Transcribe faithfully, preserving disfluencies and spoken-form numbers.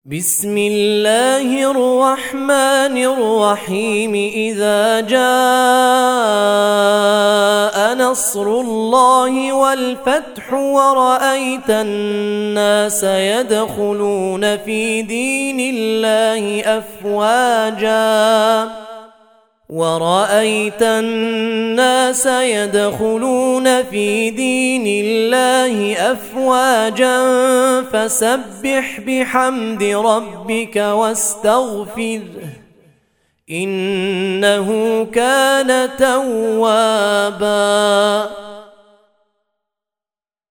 بسم الله الرحمن الرحيم إذا جاء نصر الله والفتح ورأيت الناس يدخلون في دين الله أفواجا ورأيت الناس يدخلون في دين الله أفواجا فسبح بحمد ربك واستغفره إنه كان توابا.